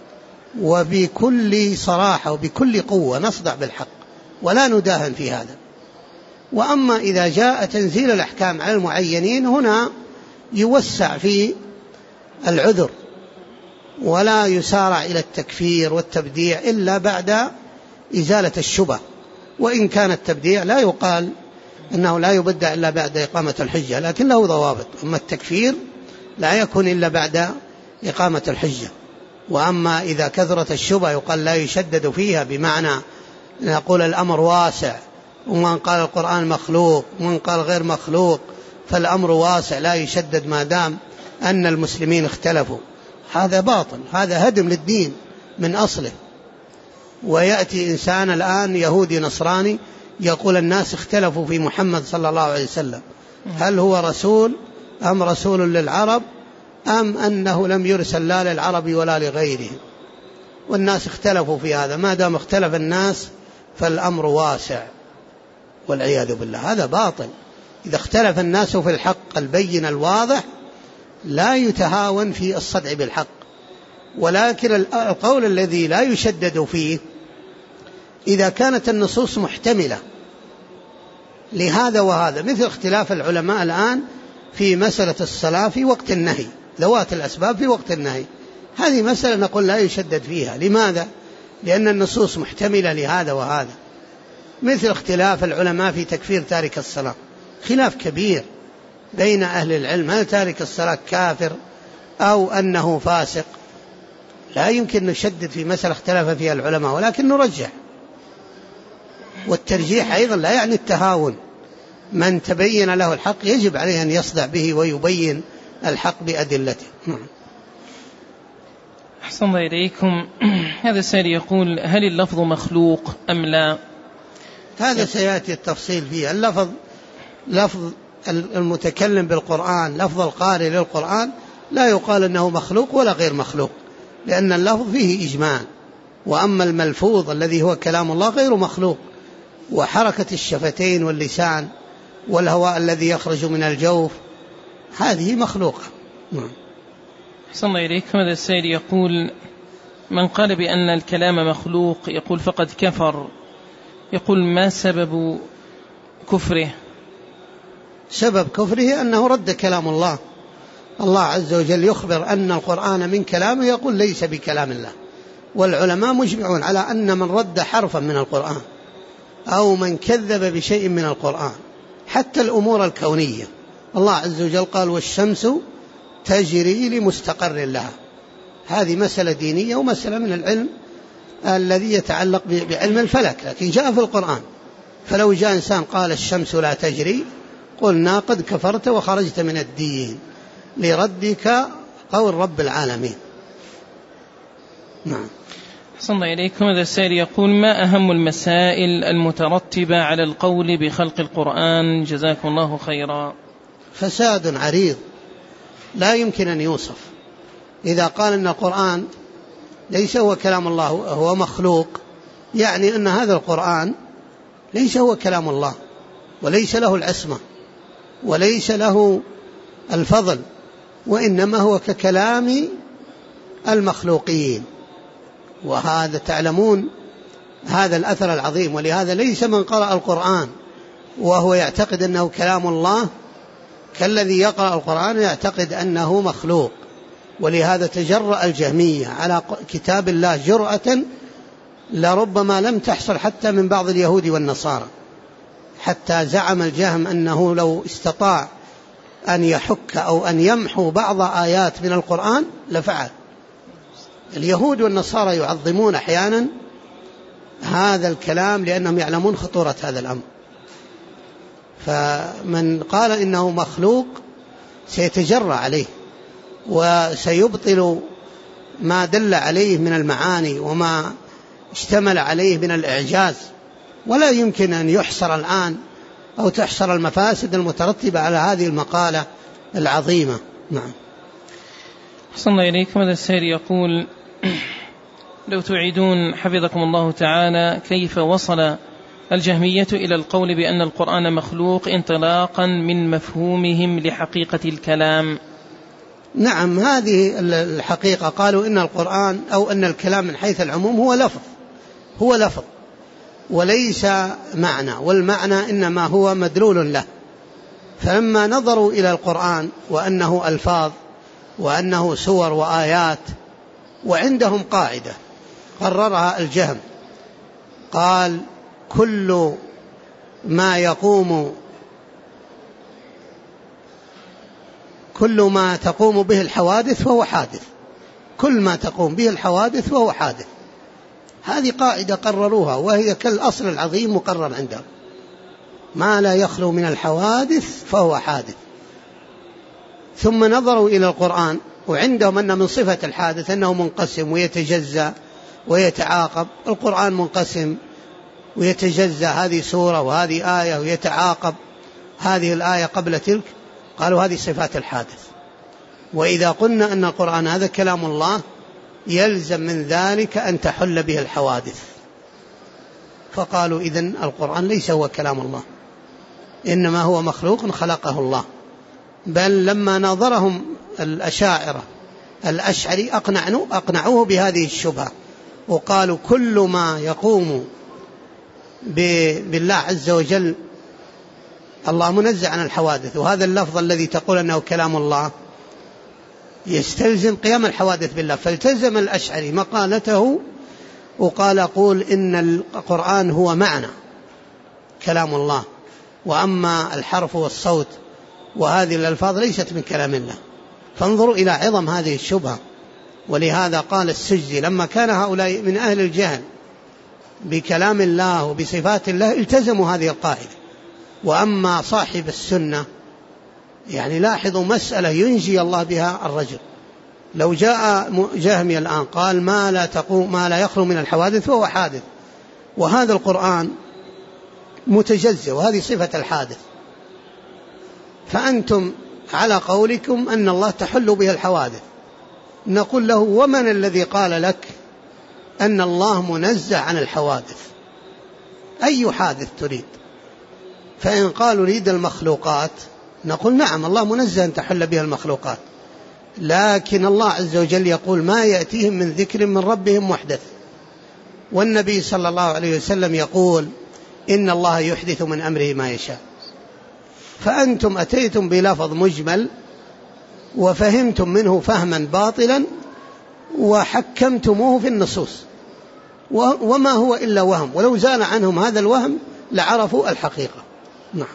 S2: وبكل صراحة وبكل قوة نصدع بالحق ولا نداهن في هذا. وأما إذا جاء تنزيل الأحكام على المعينين هنا يوسع في العذر ولا يسارع إلى التكفير والتبديع إلا بعد إزالة الشبه. وإن كان التبديع لا يقال أنه لا يبدع إلا بعد إقامة الحجة، لكن له ضوابط. أما التكفير لا يكون إلا بعد إقامة الحجة. وأما إذا كثرت الشبه يقال لا يشدد فيها، بمعنى نقول الأمر واسع، ومن قال القرآن مخلوق ومن قال غير مخلوق فالأمر واسع لا يشدد ما دام أن المسلمين اختلفوا. هذا باطل، هذا هدم للدين من أصله. ويأتي إنسان الآن يهودي نصراني يقول الناس اختلفوا في محمد صلى الله عليه وسلم، هل هو رسول أم رسول للعرب أم أنه لم يرسل لا للعرب ولا لغيرهم؟ والناس اختلفوا في هذا. ما دام اختلف الناس فالأمر واسع والعياذ بالله. هذا باطل. إذا اختلف الناس في الحق البين الواضح لا يتهاون في الصدع بالحق. ولكن القول الذي لا يشدد فيه إذا كانت النصوص محتملة لهذا وهذا، مثل اختلاف العلماء الآن في مسألة الصلاة في وقت النهي، ذوات الأسباب في وقت النهي، هذه مسألة نقول لا يشدد فيها. لماذا؟ لأن النصوص محتملة لهذا وهذا. مثل اختلاف العلماء في تكفير تارك الصلاة، خلاف كبير بين أهل العلم، هل تارك الصلاة كافر أو أنه فاسق؟ لا يمكن نشدد في مسألة اختلف فيها العلماء، ولكن نرجح. والترجيح أيضا لا يعني التهاون. من تبين له الحق يجب عليه أن يصدع به ويبين الحق بأدلته.
S1: أحسن الله إليكم. هذا السائل يقول هل اللفظ مخلوق أم لا؟
S2: هذا سيأتي التفصيل فيه. اللفظ لفظ المتكلم بالقرآن، لفظ القارئ للقرآن لا يقال أنه مخلوق ولا غير مخلوق، لأن اللفظ فيه إجمال. وأما الملفوظ الذي هو كلام الله غير مخلوق. وحركة الشفتين واللسان والهواء الذي يخرج من الجوف هذه مخلوقة.
S1: أحسن الله إليكم. هذا السائل يقول من قال بأن الكلام مخلوق يقول فقد كفر، يقول ما سبب كفره؟
S2: سبب كفره أنه رد كلام الله. الله عز وجل يخبر أن القرآن من كلامه، يقول ليس بكلام الله. والعلماء مجمعون على أن من رد حرفا من القرآن أو من كذب بشيء من القرآن، حتى الأمور الكونية، الله عز وجل قال والشمس تجري لمستقر لها. هذه مسألة دينية ومسألة من العلم الذي يتعلق بعلم الفلك، لكن جاء في القرآن. فلو جاء إنسان قال الشمس لا تجري قلنا قد كفرت وخرجت من الدين لردك قول رب العالمين. نعم.
S1: أحسن الله إليكم. هذا السائل يقول ما أهم المسائل المترتبة على القول بخلق القرآن؟ جزاكم الله خيرا.
S2: فساد عريض لا يمكن أن يوصف. إذا قال أن القرآن ليس هو كلام الله هو مخلوق، يعني أن هذا القرآن ليس هو كلام الله وليس له العصمة وليس له الفضل، وإنما هو ككلام المخلوقين. وهذا تعلمون هذا الأثر العظيم. ولهذا ليس من قرأ القرآن وهو يعتقد أنه كلام الله كالذي يقرأ القرآن يعتقد أنه مخلوق. ولهذا تجرأ الجهمية على كتاب الله جرأة لربما لم تحصل حتى من بعض اليهود والنصارى، حتى زعم الجهم أنه لو استطاع أن يحك أو أن يمحو بعض آيات من القرآن لفعل. اليهود والنصارى يعظمون أحيانا هذا الكلام لأنهم يعلمون خطورة هذا الأمر. فمن قال إنه مخلوق سيتجرأ عليه وسيبطل ما دل عليه من المعاني وما اشتمل عليه من الإعجاز، ولا يمكن أن يحصر الآن أو تحصر المفاسد المترتبة على هذه المقالة العظيمة. نعم.
S1: أحسن إليكم. هذا السائل يقول: لو تعيدون حفظكم الله تعالى كيف وصل الجهمية إلى القول بأن القرآن مخلوق انطلاقا من مفهومهم لحقيقة الكلام؟
S2: نعم، هذه الحقيقة. قالوا إن القرآن أو أن الكلام من حيث العموم هو لفظ وليس معنى، والمعنى إنما هو مدلول له. فلما نظروا إلى القرآن وأنه ألفاظ وأنه سور وآيات، وعندهم قاعدة قررها الجهم، قال: كل ما تقوم به الحوادث فهو حادث. كل ما تقوم به الحوادث فهو حادث. هذه قاعدة قرروها، وهي كالأصل العظيم مقرر عندهم: ما لا يخلو من الحوادث فهو حادث. ثم نظروا إلى القرآن وعندهم أن من صفة الحادث أنه منقسم ويتجزأ ويتعاقب. القرآن منقسم ويتجزأ، هذه سورة وهذه آية، ويتعاقب هذه الآية قبل تلك. قالوا هذه صفات الحادث. وإذا قلنا أن القرآن هذا كلام الله يلزم من ذلك أن تحل به الحوادث. فقالوا إذن القرآن ليس هو كلام الله، إنما هو مخلوق خلقه الله. بل لما ناظرهم الأشاعرة الأشعري أقنعوه بهذه الشبهة، وقالوا: كل ما يقوم بالله عز وجل الله منزع عن الحوادث، وهذا اللفظ الذي تقول أنه كلام الله يستلزم قيام الحوادث بالله. فالتزم الأشعري مقالته وقال: قول إن القرآن هو معنى كلام الله، وأما الحرف والصوت وهذه الألفاظ ليست من كلام الله. فانظروا إلى عظم هذه الشبهة. ولهذا قال السجزي: لما كان هؤلاء من أهل الجهل بكلام الله وبصفات الله التزموا هذه القاعدة. وأما صاحب السنة، يعني لاحظوا مسألة ينجي الله بها الرجل. لو جاء جهمي الآن قال: ما لا يخلو من الحوادث فهو حادث، وهذا القرآن متجزئ وهذه صفة الحادث، فأنتم على قولكم أن الله تحل به الحوادث. نقول له: ومن الذي قال لك أن الله منزه عن الحوادث؟ أي حادث تريد؟ فإن قالوا نريد المخلوقات، نقول: نعم، الله منزه أن تحل به المخلوقات، لكن الله عز وجل يقول: ما يأتيهم من ذكر من ربهم محدث. والنبي صلى الله عليه وسلم يقول: إن الله يحدث من أمره ما يشاء. فأنتم أتيتم بلفظ مجمل وفهمتم منه فهما باطلا وحكمتموه في النصوص، وما هو إلا وهم، ولو زال عنهم هذا الوهم لعرفوا الحقيقة. نعم.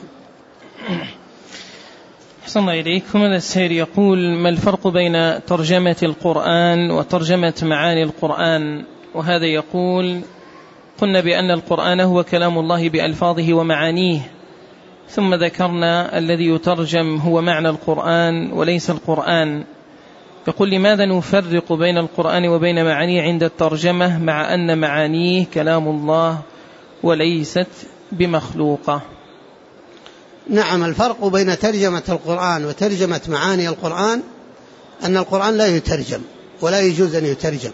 S1: أحسن الله إليكم. هذا السائل يقول: ما الفرق بين ترجمة القرآن وترجمة معاني القرآن؟ وهذا يقول: قلنا بأن القرآن هو كلام الله بألفاظه ومعانيه، ثم ذكرنا الذي يترجم هو معنى القرآن وليس القرآن. يقول: لماذا نفرق بين القرآن وبين معانيه عند الترجمة مع أن معانيه كلام الله وليست بمخلوقة؟
S2: نعم، الفرق بين ترجمة القرآن وترجمة معاني القرآن أن القرآن لا يترجم ولا يجوز أن يترجم.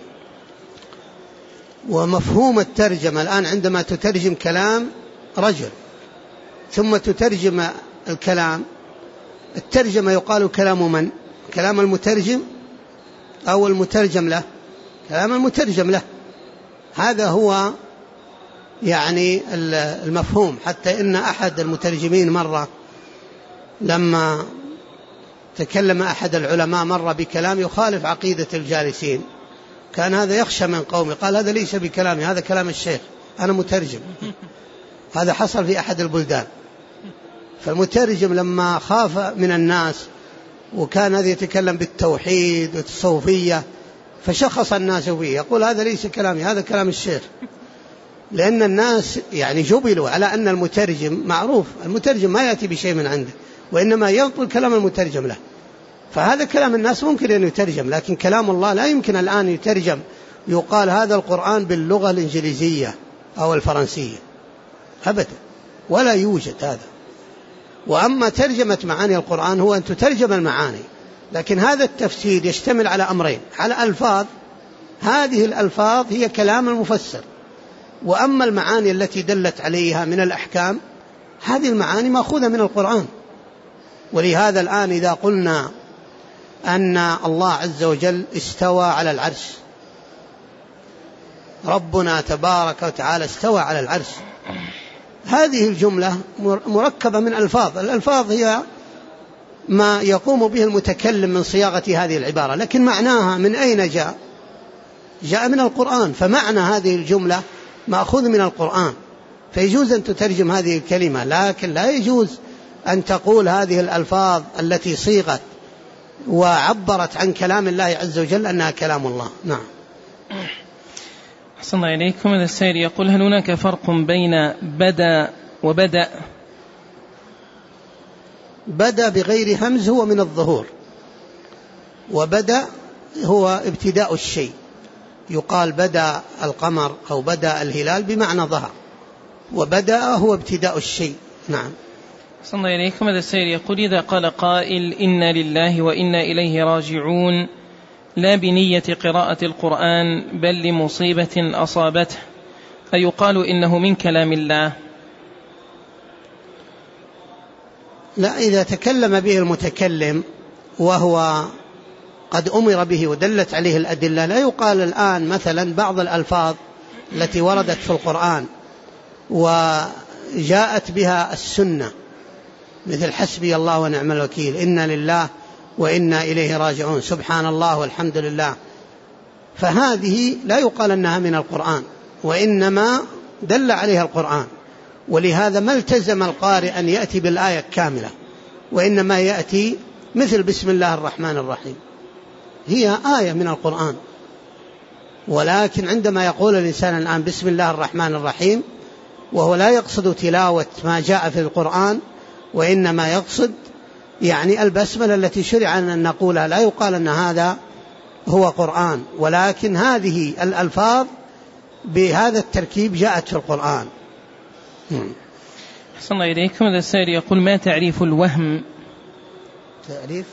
S2: ومفهوم الترجمة الآن عندما تترجم كلام رجل ثم تترجم الكلام، الترجمة يقال كلام من؟ كلام المترجم أو المترجم له؟ كلام المترجم له. هذا هو يعني المفهوم. حتى إن أحد المترجمين مرة لما تكلم أحد العلماء مرة بكلام يخالف عقيدة الجالسين، كان هذا يخشى من قومه، قال: هذا ليس بكلامي، هذا كلام الشيخ، أنا مترجم. هذا حصل في أحد البلدان. فالمترجم لما خاف من الناس، وكان هذا يتكلم بالتوحيد والتصوفية، فشخص الناس فيه، يقول: هذا ليس كلامي، هذا كلام الشيخ. لأن الناس يعني جبلوا على أن المترجم معروف، المترجم ما يأتي بشيء من عنده، وإنما ينقل كلام المترجم له. فهذا كلام الناس ممكن أن يترجم، لكن كلام الله لا يمكن الآن يترجم، يقال هذا القرآن باللغة الإنجليزية أو الفرنسية أبدا، ولا يوجد هذا. وأما ترجمة معاني القرآن هو أن تترجم المعاني، لكن هذا التفسير يشتمل على أمرين، على ألفاظ، هذه الألفاظ هي كلام المفسر، وأما المعاني التي دلت عليها من الأحكام هذه المعاني مأخوذة من القرآن. ولهذا الآن إذا قلنا أن الله عز وجل استوى على العرش، ربنا تبارك وتعالى استوى على العرش، هذه الجملة مركبة من ألفاظ، الألفاظ هي ما يقوم به المتكلم من صياغة هذه العبارة، لكن معناها من أين جاء؟ جاء من القرآن، فمعنى هذه الجملة مأخوذ من القرآن، فيجوز أن تترجم هذه الكلمة، لكن لا يجوز أن تقول هذه الألفاظ التي صيغت وعبرت عن كلام الله عز وجل أنها كلام الله. نعم.
S1: أحسن الله إليكم. هذا السائل يقول: هل هناك فرق بين بدأ وبدأ؟
S2: بدأ بغير همز هو من الظهور، وبدأ هو ابتداء الشيء، يقال بدأ القمر أو بدأ الهلال بمعنى ظهر، وبدأ هو ابتداء الشيء. نعم.
S1: أحسن الله إليكم. هذا السائل يقول: إذا قال قائل إنا لله وإنا إليه راجعون لا بنية قراءة القرآن بل لمصيبة أصابته، أيقال إنه من كلام الله؟
S2: لا، إذا تكلم به المتكلم وهو قد أمر به ودلت عليه الأدلة، لا يقال الآن مثلا بعض الألفاظ التي وردت في القرآن وجاءت بها السنة مثل حسبي الله ونعم الوكيل، إنا لله وإنا إليه راجعون، سبحان الله والحمد لله، فهذه لا يقال أنها من القرآن، وإنما دل عليها القرآن، ولهذا ما التزم القارئ أن يأتي بالآية كاملة، وإنما يأتي مثل بسم الله الرحمن الرحيم، هي آية من القرآن. ولكن عندما يقول الإنسان الآن بسم الله الرحمن الرحيم وهو لا يقصد تلاوة ما جاء في القرآن، وإنما يقصد يعني البسملة التي شرع أن نقولها، لا يقال أن هذا هو قرآن، ولكن هذه الألفاظ بهذا التركيب جاءت في القرآن.
S1: أحسن الله إليكم. هذا السائل يقول: ما تعريف الوهم؟
S2: تعريف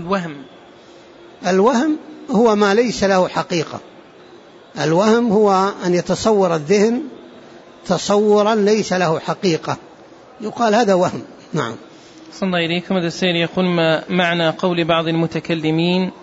S2: الوهم هو ما ليس له حقيقة، الوهم هو أن يتصور الذهن تصورا ليس له حقيقة، يقال هذا وهم. نعم.
S1: أحسن الله إليكم. هذا السائل يقول: ما معنى قول بعض المتكلمين